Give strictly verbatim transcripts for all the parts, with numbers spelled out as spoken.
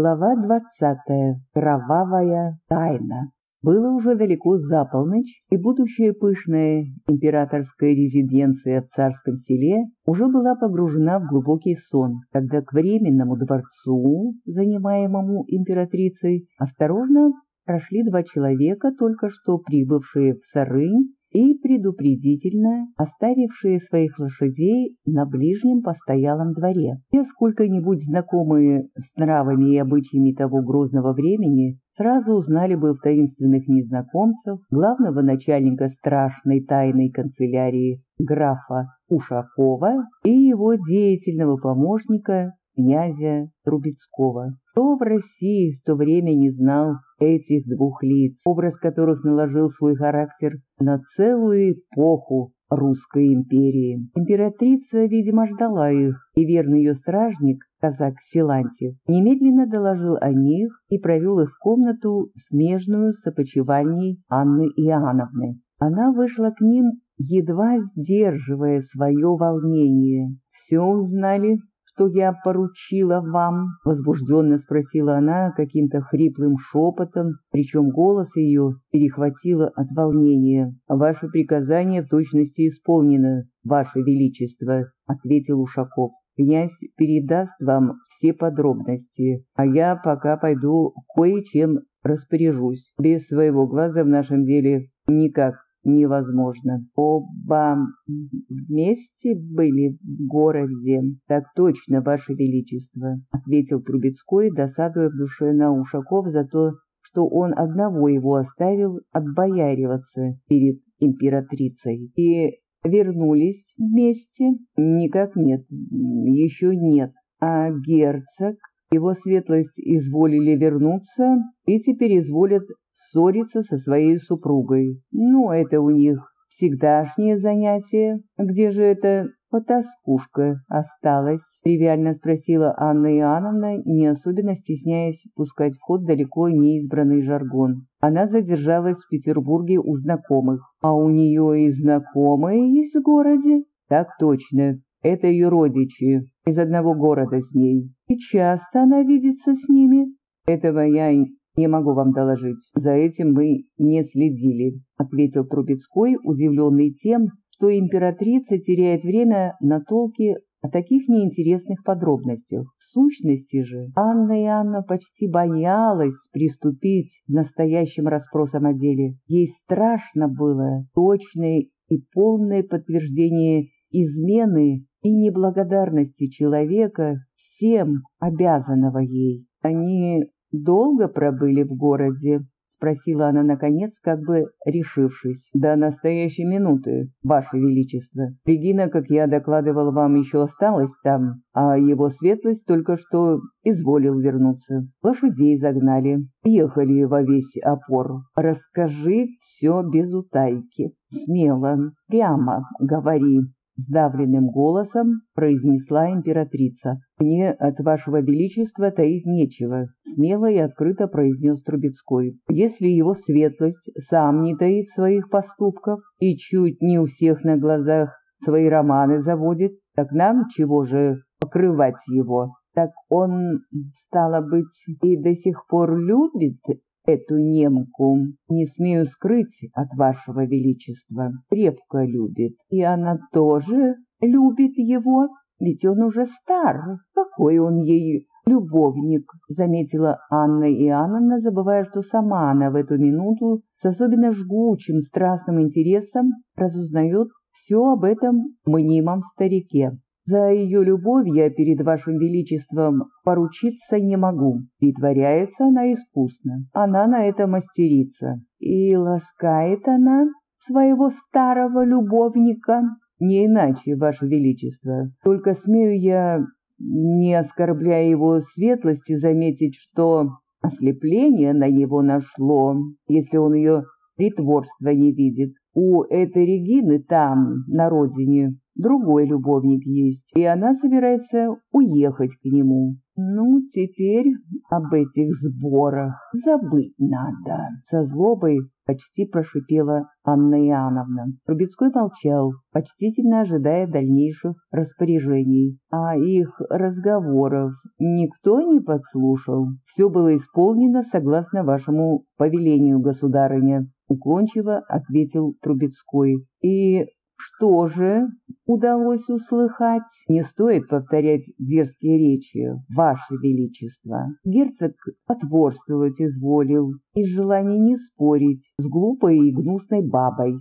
Глава двадцатая. Кровавая тайна. Было уже далеко за полночь, и будущая пышная императорская резиденция в царском селе уже была погружена в глубокий сон, когда к временному дворцу, занимаемому императрицей, осторожно прошли два человека, только что прибывшие в Сарынь и предупредительно оставившие своих лошадей на ближнем постоялом дворе. Все сколько-нибудь знакомые с нравами и обычаями того грозного времени сразу узнали бы в таинственных незнакомцев главного начальника страшной тайной канцелярии графа Ушакова и его деятельного помощника князя Трубецкого. Кто в России в то время не знал этих двух лиц, образ которых наложил свой характер на целую эпоху русской империи? Императрица, видимо, ждала их, и верный ее стражник, казак Силантьев, немедленно доложил о них и провел их в комнату, смежную с опочивальней Анны Иоанновны. Она вышла к ним, едва сдерживая свое волнение. «Все узнали, что я поручила вам?» — возбужденно спросила она каким-то хриплым шепотом, причем голос ее перехватило от волнения. «Ваше приказание в точности исполнено, Ваше Величество», — ответил Ушаков. «Князь передаст вам все подробности, а я пока пойду кое-чем распоряжусь. Без своего глаза в нашем деле никак невозможно». «Оба вместе были в городе?» «Так точно, Ваше Величество», — ответил Трубецкой, досадуя в душе на Ушаков за то, что он одного его оставил отбояриваться перед императрицей. «И вернулись вместе?» «Никак нет, еще нет. А герцог, его светлость, изволили вернуться и теперь изволят ссориться со своей супругой. Ну, это у них всегдашнее занятие. Где же эта потаскушка осталась?» — тривиально спросила Анна Иоанновна, не особенно стесняясь пускать в ход далеко неизбранный жаргон. Она задержалась в Петербурге у знакомых. «А у нее и знакомые есть в городе?» «Так точно. Это ее родичи из одного города с ней. И часто она видится с ними?» «Этого я не могу вам доложить. За этим мы не следили», — ответил Трубецкой, удивленный тем, что императрица теряет время на толки о таких неинтересных подробностях. В сущности же, Анна Иоанновна почти боялась приступить к настоящим расспросам о деле. Ей страшно было точное и полное подтверждение измены и неблагодарности человека, всем обязанного ей. «Они долго пробыли в городе?» — спросила она, наконец, как бы решившись. «До настоящей минуты, Ваше Величество. Регина, как я докладывал вам, еще осталась там, а его светлость только что изволил вернуться. Лошадей загнали, ехали во весь опор. Расскажи все без утайки. Смело, прямо говори», — сдавленным голосом произнесла императрица. «Мне от Вашего Величества таить нечего», — смело и открыто произнес Трубецкой. «Если его светлость сам не таит своих поступков и чуть не у всех на глазах свои романы заводит, так нам чего же покрывать его? Так он, стало быть, и до сих пор любит эту немку? Не смею скрыть от Вашего Величества, крепко любит. И она тоже любит его, ведь он уже стар. Какой он ей любовник», — заметила Анна Иоанновна, забывая, что сама она в эту минуту с особенно жгучим страстным интересом разузнает все об этом мнимом старике. «За ее любовь я перед Вашим Величеством поручиться не могу. Притворяется она искусно. Она на это мастерица. И ласкает она своего старого любовника?» «Не иначе, Ваше Величество. Только смею я, не оскорбляя его светлости, заметить, что ослепление на него нашло, если он ее притворства не видит. У этой Регины там, на родине, другой любовник есть, и она собирается уехать к нему. Ну, теперь об этих сборах забыть надо. Со злобой почти прошипела Анна Иоанновна. Трубецкой молчал, почтительно ожидая дальнейших распоряжений. А их разговоров никто не подслушал. Все было исполнено согласно вашему повелению, государыня, уклончиво ответил Трубецкой. И что же удалось услыхать? Не стоит повторять дерзкие речи, ваше величество. Герцог потворствовать изволил из желания не спорить с глупой и гнусной бабой.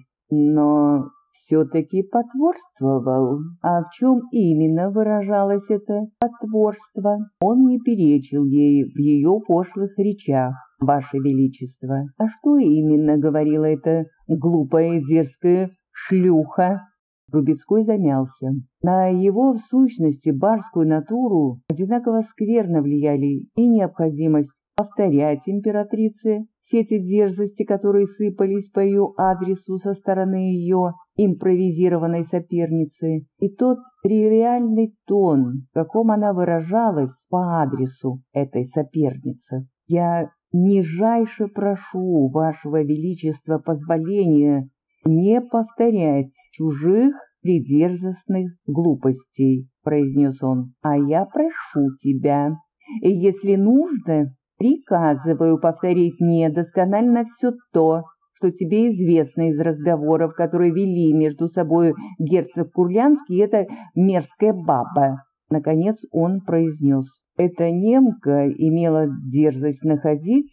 Но все-таки потворствовал. А в чем именно выражалось это потворство? Он не перечил ей в ее пошлых речах, ваше величество. А что именно говорила эта глупая и дерзкая шлюха? Трубецкой замялся. На его, в сущности, барскую натуру одинаково скверно влияли и необходимость повторять императрице все эти дерзости, которые сыпались по ее адресу со стороны ее импровизированной соперницы, и тот тривиальный тон, в каком она выражалась по адресу этой соперницы. «Я нижайше прошу вашего величества позволения не повторять чужих придерзостных глупостей», — произнес он. «А я прошу тебя, и если нужно, приказываю повторить мне досконально все то, что тебе известно из разговоров, которые вели между собой герцог Курлянский и эта мерзкая баба». Наконец он произнес: «Эта немка имела дерзость находить,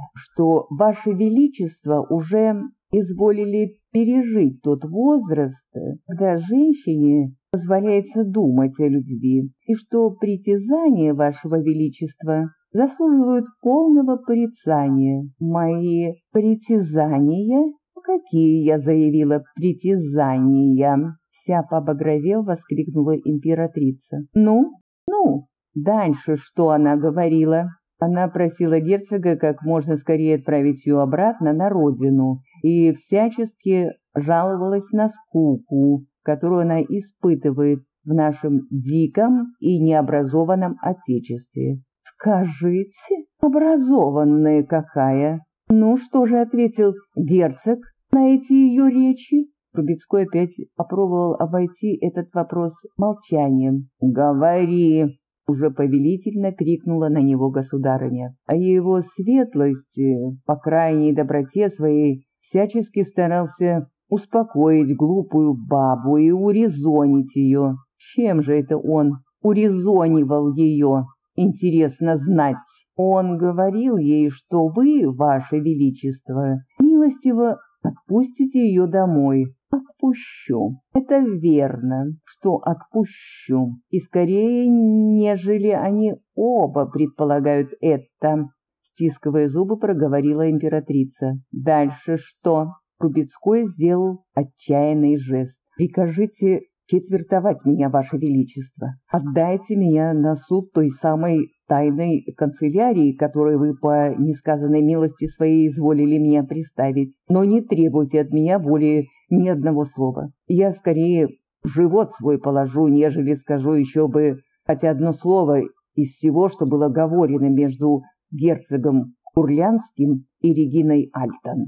что ваше величество уже изволили пережить тот возраст, когда женщине позволяется думать о любви, и что притязания вашего величества заслуживают полного порицания». «Мои притязания? Какие, я заявила, притязания?» Вся побагровев, воскликнула императрица. «Ну, ну, дальше что она говорила?» Она просила герцога как можно скорее отправить ее обратно на родину и всячески жаловалась на скуку, которую она испытывает в нашем диком и необразованном отечестве. «Скажите, образованная какая?» «Ну, что же ответил герцог на эти ее речи?» Трубецкой опять попробовал обойти этот вопрос молчанием. «Говори!» — уже повелительно крикнула на него государыня. А его светлость, по крайней доброте своей, всячески старался успокоить глупую бабу и урезонить ее. Чем же это он урезонивал ее? Интересно знать. Он говорил ей, что вы, ваше величество, милостиво отпустите ее домой. Отпущу. Это верно, что отпущу. И скорее, нежели они оба предполагают это, стискивая зубы, проговорила императрица. Дальше что? Трубецкой сделал отчаянный жест. «Прикажите четвертовать меня, ваше величество. Отдайте меня на суд той самой тайной канцелярии, которой вы по несказанной милости своей изволили меня приставить. Но не требуйте от меня более ни одного слова. Я скорее живот свой положу, нежели скажу еще бы хотя одно слово из всего, что было говорено между герцогом Курлянским и Региной Альтон.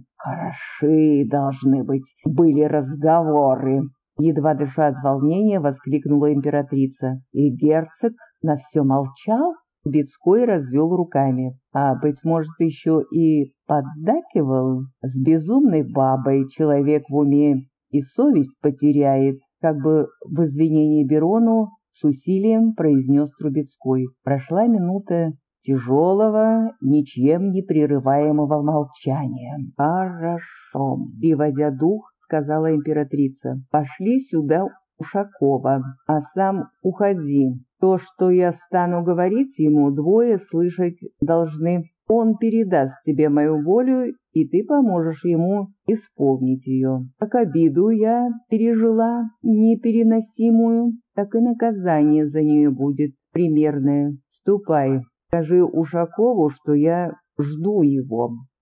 Хороши должны быть были разговоры». Едва дыша от волнения, воскликнула императрица. «И герцог на все молчал?» Трубецкой развел руками. «А, быть может, еще и поддакивал? С безумной бабой человек в уме и совесть потеряет», как бы в извинении Берону с усилием произнес Трубецкой. Прошла минута тяжелого, ничем не прерываемого молчания. «Хорошо», — приводя дух, сказала императрица. «Пошли сюда Ушакова, а сам уходи. То, что я стану говорить ему, двое слышать должны. Он передаст тебе мою волю, и ты поможешь ему исполнить ее. Как обиду я пережила непереносимую, так и наказание за нее будет примерное. Ступай, скажи Ушакову, что я жду его».